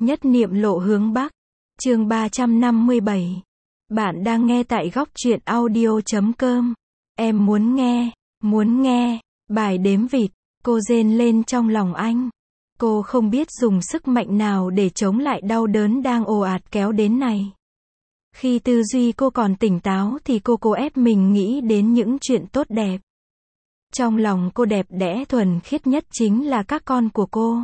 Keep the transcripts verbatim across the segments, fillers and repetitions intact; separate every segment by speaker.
Speaker 1: Nhất niệm lộ hướng Bắc. Chương ba trăm năm mươi bảy. Bạn đang nghe tại góc truyện audio chấm com. Em muốn nghe, muốn nghe. Bài đếm vịt. Cô rên lên trong lòng anh. Cô không biết dùng sức mạnh nào để chống lại đau đớn đang ồ ạt kéo đến này. Khi tư duy cô còn tỉnh táo thì cô cố ép mình nghĩ đến những chuyện tốt đẹp. Trong lòng cô đẹp đẽ thuần khiết nhất chính là các con của cô.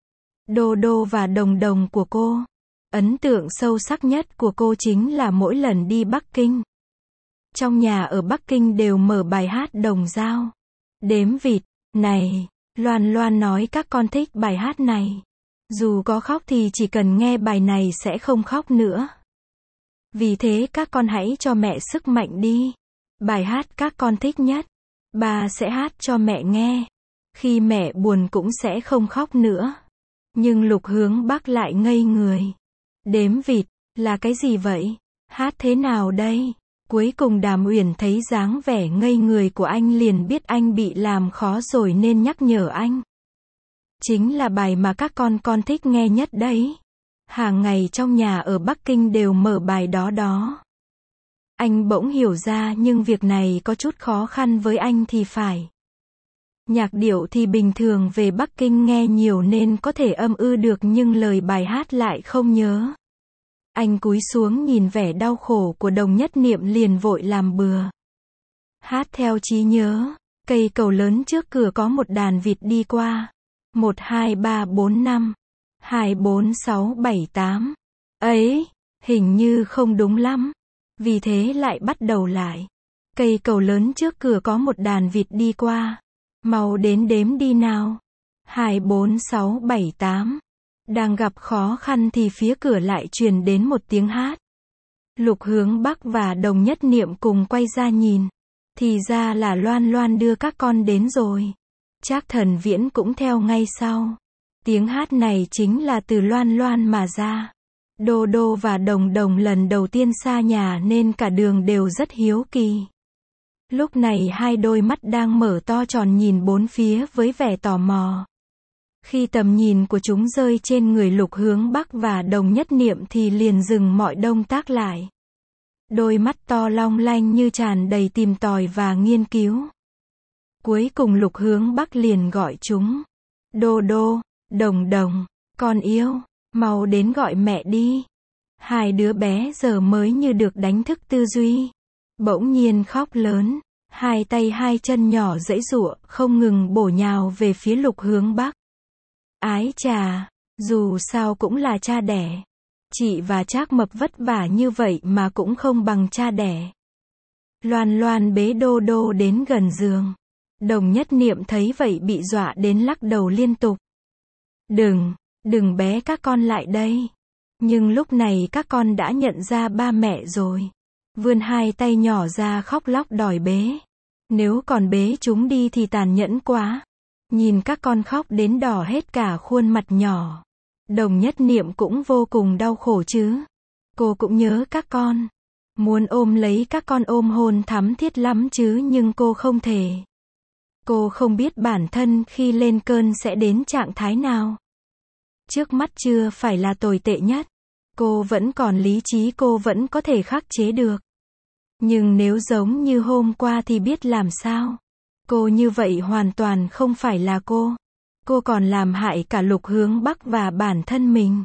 Speaker 1: Đô Đô và Đồng Đồng của cô. Ấn tượng sâu sắc nhất của cô chính là mỗi lần đi Bắc Kinh. Trong nhà ở Bắc Kinh đều mở bài hát Đồng Dao. Đếm vịt. Này, Loan Loan nói các con thích bài hát này. Dù có khóc thì chỉ cần nghe bài này sẽ không khóc nữa. Vì thế các con hãy cho mẹ sức mạnh đi. Bài hát các con thích nhất, bà sẽ hát cho mẹ nghe. Khi mẹ buồn cũng sẽ không khóc nữa. Nhưng Lục Hướng Bắc lại ngây người. Đếm vịt, là cái gì vậy? Hát thế nào đây? Cuối cùng Đàm Uyển thấy dáng vẻ ngây người của anh liền biết anh bị làm khó rồi nên nhắc nhở anh. Chính là bài mà các con con thích nghe nhất đấy. Hàng ngày trong nhà ở Bắc Kinh đều mở bài đó đó. Anh bỗng hiểu ra nhưng việc này có chút khó khăn với anh thì phải. Nhạc điệu thì bình thường về Bắc Kinh nghe nhiều nên có thể âm ư được nhưng lời bài hát lại không nhớ. Anh cúi xuống nhìn vẻ đau khổ của Đồng Nhất Niệm liền vội làm bừa. Hát theo trí nhớ. Cây cầu lớn trước cửa có một đàn vịt đi qua. Một hai ba bốn năm. Hai bốn sáu bảy tám. Ấy, hình như không đúng lắm. Vì thế lại bắt đầu lại. Cây cầu lớn trước cửa có một đàn vịt đi qua. Mau đến đếm đi nào. Hai bốn sáu bảy tám. Đang gặp khó khăn thì phía cửa lại truyền đến một tiếng hát. Lục Hướng Bắc và Đồng Nhất Niệm cùng quay ra nhìn. Thì ra là Loan Loan đưa các con đến rồi. Trác Thần Viễn cũng theo ngay sau. Tiếng hát này chính là từ Loan Loan mà ra. Đô Đô và Đồng Đồng lần đầu tiên xa nhà nên cả đường đều rất hiếu kỳ. Lúc này hai đôi mắt đang mở to tròn nhìn bốn phía với vẻ tò mò. Khi tầm nhìn của chúng rơi trên người Lục Hướng Bắc và Đồng Nhất Niệm thì liền dừng mọi động tác lại. Đôi mắt to long lanh như tràn đầy tìm tòi và nghiên cứu. Cuối cùng Lục Hướng Bắc liền gọi chúng. Đô Đô, Đồng Đồng, con yêu, mau đến gọi mẹ đi. Hai đứa bé giờ mới như được đánh thức tư duy. Bỗng nhiên khóc lớn, hai tay hai chân nhỏ giãy giụa, không ngừng bổ nhào về phía Lục Hướng Bắc. Ái chà, dù sao cũng là cha đẻ. Chị và Trác Mập vất vả như vậy mà cũng không bằng cha đẻ. Loan Loan bế Đô Đô đến gần giường. Đồng Nhất Niệm thấy vậy bị dọa đến lắc đầu liên tục. Đừng, đừng bé các con lại đây. Nhưng lúc này các con đã nhận ra ba mẹ rồi. Vươn hai tay nhỏ ra khóc lóc đòi bế. Nếu còn bế chúng đi thì tàn nhẫn quá. Nhìn các con khóc đến đỏ hết cả khuôn mặt nhỏ. Đồng Nhất Niệm cũng vô cùng đau khổ chứ. Cô cũng nhớ các con. Muốn ôm lấy các con ôm hôn thắm thiết lắm chứ nhưng cô không thể. Cô không biết bản thân khi lên cơn sẽ đến trạng thái nào. Trước mắt chưa phải là tồi tệ nhất. Cô vẫn còn lý trí, cô vẫn có thể khắc chế được. Nhưng nếu giống như hôm qua thì biết làm sao. Cô như vậy hoàn toàn không phải là cô. Cô còn làm hại cả Lục Hướng Bắc và bản thân mình.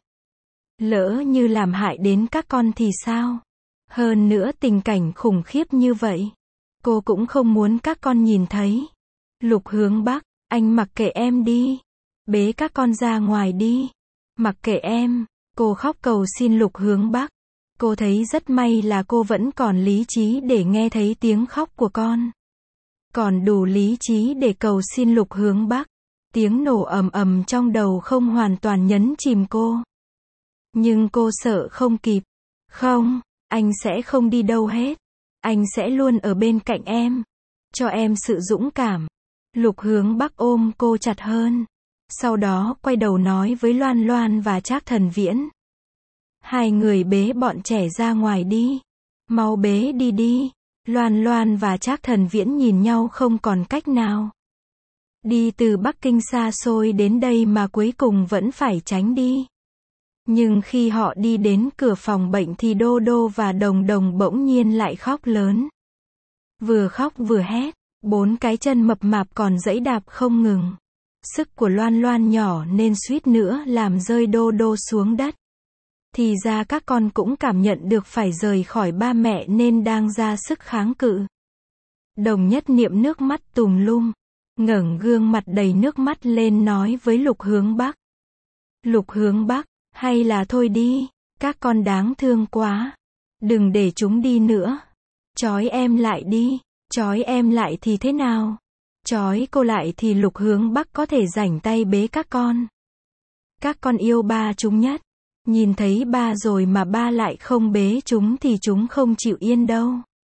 Speaker 1: Lỡ như làm hại đến các con thì sao? Hơn nữa tình cảnh khủng khiếp như vậy. Cô cũng không muốn các con nhìn thấy. Lục Hướng Bắc, anh mặc kệ em đi. Bế các con ra ngoài đi. Mặc kệ em. Cô khóc cầu xin Lục Hướng Bắc. Cô thấy rất may là cô vẫn còn lý trí để nghe thấy tiếng khóc của con. Còn đủ lý trí để cầu xin Lục Hướng Bắc. Tiếng nổ ầm ầm trong đầu không hoàn toàn nhấn chìm cô. Nhưng cô sợ không kịp. Không, anh sẽ không đi đâu hết. Anh sẽ luôn ở bên cạnh em. Cho em sự dũng cảm. Lục Hướng Bắc ôm cô chặt hơn. Sau đó quay đầu nói với Loan Loan và Trác Thần Viễn. Hai người bế bọn trẻ ra ngoài đi. Mau bế đi đi. Loan Loan và Trác Thần Viễn nhìn nhau không còn cách nào. Đi từ Bắc Kinh xa xôi đến đây mà cuối cùng vẫn phải tránh đi. Nhưng khi họ đi đến cửa phòng bệnh thì Đô Đô và Đồng Đồng bỗng nhiên lại khóc lớn. Vừa khóc vừa hét, bốn cái chân mập mạp còn giãy đạp không ngừng. Sức của Loan Loan nhỏ nên suýt nữa làm rơi Đô Đô xuống đất. Thì ra các con cũng cảm nhận được phải rời khỏi ba mẹ nên đang ra sức kháng cự. Đồng Nhất Niệm nước mắt tùm lum, ngẩng gương mặt đầy nước mắt lên nói với Lục Hướng Bắc. Lục Hướng Bắc, hay là thôi đi, các con đáng thương quá. Đừng để chúng đi nữa. Trói em lại đi, trói em lại thì thế nào? Trói cô lại thì Lục Hướng Bắc có thể rảnh tay bế các con. Các con yêu ba chúng nhất. Nhìn thấy ba rồi mà ba lại không bế chúng thì chúng không chịu yên đâu.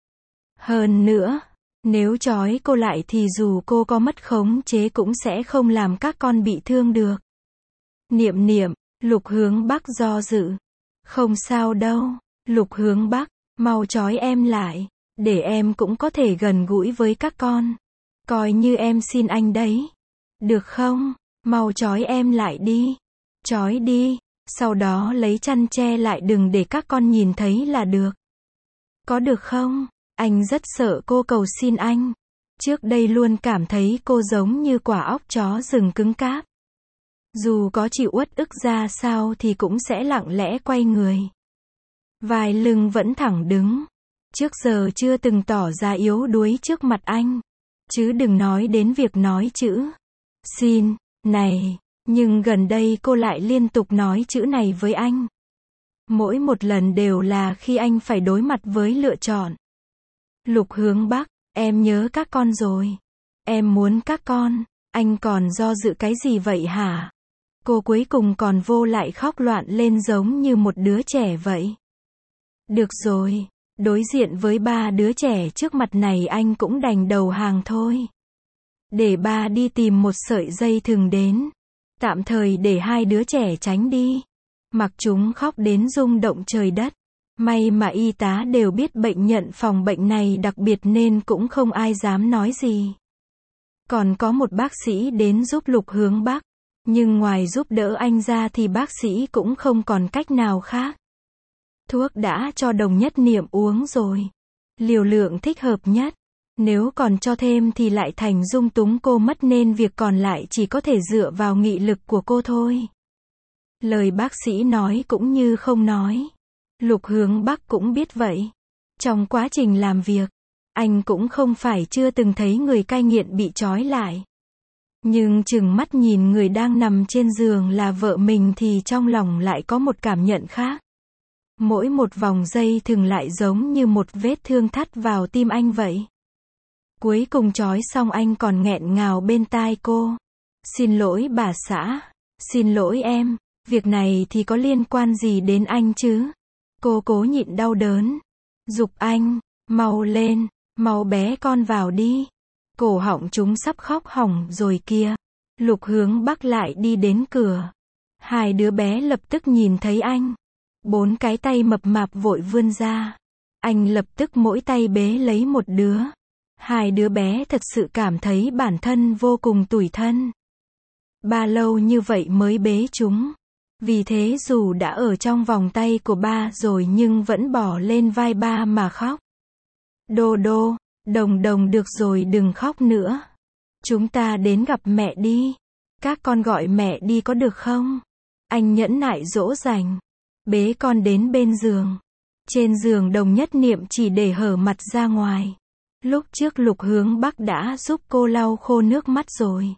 Speaker 1: Hơn nữa, nếu trói cô lại thì dù cô có mất khống chế cũng sẽ không làm các con bị thương được. Niệm Niệm, Lục Hướng Bắc do dự. Không sao đâu, Lục Hướng Bắc, mau trói em lại, để em cũng có thể gần gũi với các con. Coi như em xin anh đấy. Được không? Mau trói em lại đi. Trói đi, sau đó lấy chăn che lại đừng để các con nhìn thấy là được. Có được không? Anh rất sợ cô cầu xin anh. Trước đây luôn cảm thấy cô giống như quả óc chó rừng cứng cáp. Dù có chịu uất ức ra sao thì cũng sẽ lặng lẽ quay người. Vai lưng vẫn thẳng đứng. Trước giờ chưa từng tỏ ra yếu đuối trước mặt anh. Chứ đừng nói đến việc nói chữ xin, này. Nhưng gần đây cô lại liên tục nói chữ này với anh. Mỗi một lần đều là khi anh phải đối mặt với lựa chọn. Lục Hướng Bắc, em nhớ các con rồi. Em muốn các con, anh còn do dự cái gì vậy hả? Cô cuối cùng còn vô lại khóc loạn lên giống như một đứa trẻ vậy. Được rồi, đối diện với ba đứa trẻ trước mặt này anh cũng đành đầu hàng thôi. Để ba đi tìm một sợi dây thừng đến. Tạm thời để hai đứa trẻ tránh đi. Mặc chúng khóc đến rung động trời đất. May mà y tá đều biết bệnh nhận phòng bệnh này đặc biệt nên cũng không ai dám nói gì. Còn có một bác sĩ đến giúp Lục Hướng Bắc. Nhưng ngoài giúp đỡ anh ra thì bác sĩ cũng không còn cách nào khác. Thuốc đã cho Đồng Nhất Niệm uống rồi. Liều lượng thích hợp nhất. Nếu còn cho thêm thì lại thành dung túng cô mất nên việc còn lại chỉ có thể dựa vào nghị lực của cô thôi. Lời bác sĩ nói cũng như không nói. Lục Hướng Bắc cũng biết vậy. Trong quá trình làm việc, anh cũng không phải chưa từng thấy người cai nghiện bị trói lại. Nhưng chừng mắt nhìn người đang nằm trên giường là vợ mình thì trong lòng lại có một cảm nhận khác. Mỗi một vòng dây thừng lại giống như một vết thương thắt vào tim anh vậy. Cuối cùng trói xong anh còn nghẹn ngào bên tai cô. Xin lỗi bà xã. Xin lỗi em. Việc này thì có liên quan gì đến anh chứ? Cô cố nhịn đau đớn. Giục anh. Mau lên. Mau bé con vào đi. Cổ họng chúng sắp khóc hỏng rồi kia. Lục Hướng Bắc lại đi đến cửa. Hai đứa bé lập tức nhìn thấy anh. Bốn cái tay mập mạp vội vươn ra. Anh lập tức mỗi tay bế lấy một đứa. Hai đứa bé thật sự cảm thấy bản thân vô cùng tủi thân. Ba lâu như vậy mới bế chúng. Vì thế dù đã ở trong vòng tay của ba rồi nhưng vẫn bỏ lên vai ba mà khóc. Đô Đô, Đồng Đồng được rồi đừng khóc nữa. Chúng ta đến gặp mẹ đi. Các con gọi mẹ đi có được không? Anh nhẫn nại dỗ dành. Bế con đến bên giường. Trên giường Đồng Nhất Niệm chỉ để hở mặt ra ngoài. Lúc trước Lục Hướng Bắc đã giúp cô lau khô nước mắt rồi.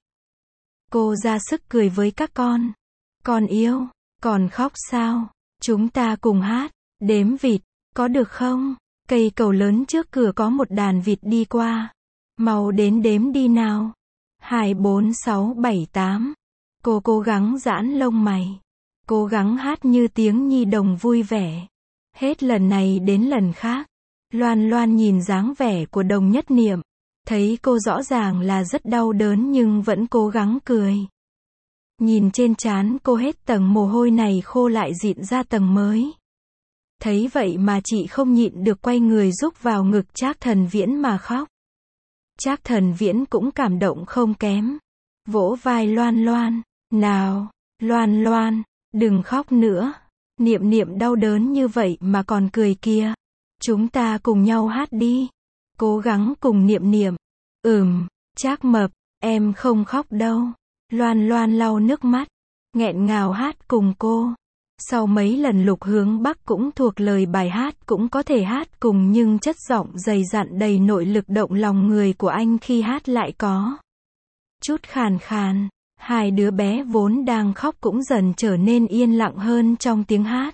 Speaker 1: Cô ra sức cười với các con. Con yêu, còn khóc sao? Chúng ta cùng hát, đếm vịt, có được không? Cây cầu lớn trước cửa có một đàn vịt đi qua. Mau đến đếm đi nào. Hai, bốn, sáu, bảy, tám. Cô cố gắng giãn lông mày. Cố gắng hát như tiếng nhi đồng vui vẻ. Hết lần này đến lần khác. Loan Loan nhìn dáng vẻ của Đồng Nhất Niệm. Thấy cô rõ ràng là rất đau đớn nhưng vẫn cố gắng cười. Nhìn trên trán cô hết tầng mồ hôi này khô lại dịn ra tầng mới. Thấy vậy mà chị không nhịn được quay người rúc vào ngực Trác Thần Viễn mà khóc. Trác Thần Viễn cũng cảm động không kém. Vỗ vai Loan Loan. Nào, Loan Loan, đừng khóc nữa. Niệm niệm đau đớn như vậy mà còn cười kìa. Chúng ta cùng nhau hát đi. Cố gắng cùng niệm niệm. Ừm, Trác Mập, em không khóc đâu. Loan Loan lau nước mắt, nghẹn ngào hát cùng cô. Sau mấy lần Lục Hướng Bắc cũng thuộc lời bài hát cũng có thể hát cùng, nhưng chất giọng dày dặn đầy nội lực động lòng người của anh khi hát lại có chút khàn khàn. Hai đứa bé vốn đang khóc cũng dần trở nên yên lặng hơn trong tiếng hát.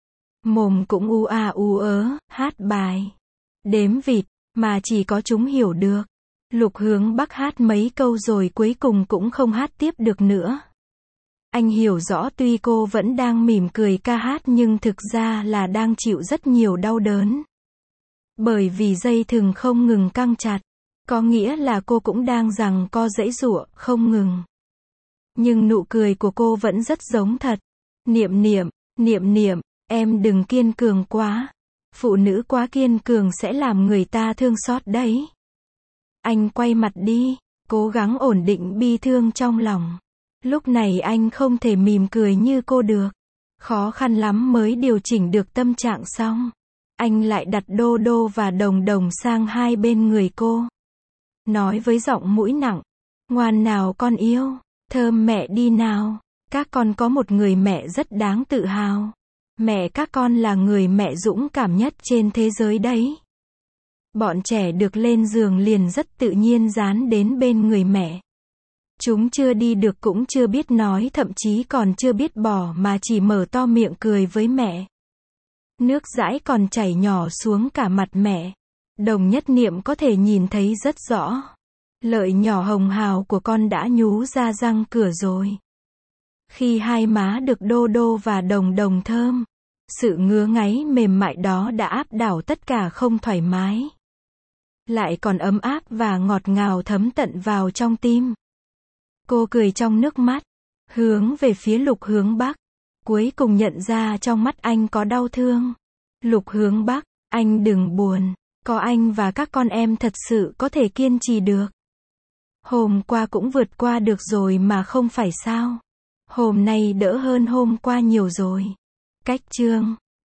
Speaker 1: Mồm cũng u a u ớ, hát bài đếm vịt, mà chỉ có chúng hiểu được. Lục Hướng Bắc hát mấy câu rồi cuối cùng cũng không hát tiếp được nữa. Anh hiểu rõ tuy cô vẫn đang mỉm cười ca hát nhưng thực ra là đang chịu rất nhiều đau đớn. Bởi vì dây thừng không ngừng căng chặt, có nghĩa là cô cũng đang giằng co giãy giụa, không ngừng. Nhưng nụ cười của cô vẫn rất giống thật. Niệm niệm, niệm niệm, em đừng kiên cường quá. Phụ nữ quá kiên cường sẽ làm người ta thương xót đấy. Anh quay mặt đi, cố gắng ổn định bi thương trong lòng. Lúc này anh không thể mỉm cười như cô được. Khó khăn lắm mới điều chỉnh được tâm trạng xong. Anh lại đặt Đô Đô và Đồng Đồng sang hai bên người cô. Nói với giọng mũi nặng. Ngoan nào con yêu, thơm mẹ đi nào. Các con có một người mẹ rất đáng tự hào. Mẹ các con là người mẹ dũng cảm nhất trên thế giới đấy. Bọn trẻ được lên giường liền rất tự nhiên dán đến bên người mẹ. Chúng chưa đi được cũng chưa biết nói, thậm chí còn chưa biết bỏ mà chỉ mở to miệng cười với mẹ. Nước dãi còn chảy nhỏ xuống cả mặt mẹ. Đồng Nhất Niệm có thể nhìn thấy rất rõ. Lợi nhỏ hồng hào của con đã nhú ra răng cửa rồi. Khi hai má được Đô Đô và Đồng Đồng thơm, sự ngứa ngáy mềm mại đó đã áp đảo tất cả không thoải mái. Lại còn ấm áp và ngọt ngào thấm tận vào trong tim. Cô cười trong nước mắt, hướng về phía Lục Hướng Bắc. Cuối cùng nhận ra trong mắt anh có đau thương. Lục Hướng Bắc, anh đừng buồn. Có anh và các con em thật sự có thể kiên trì được. Hôm qua cũng vượt qua được rồi mà không phải sao. Hôm nay đỡ hơn hôm qua nhiều rồi. Cách chương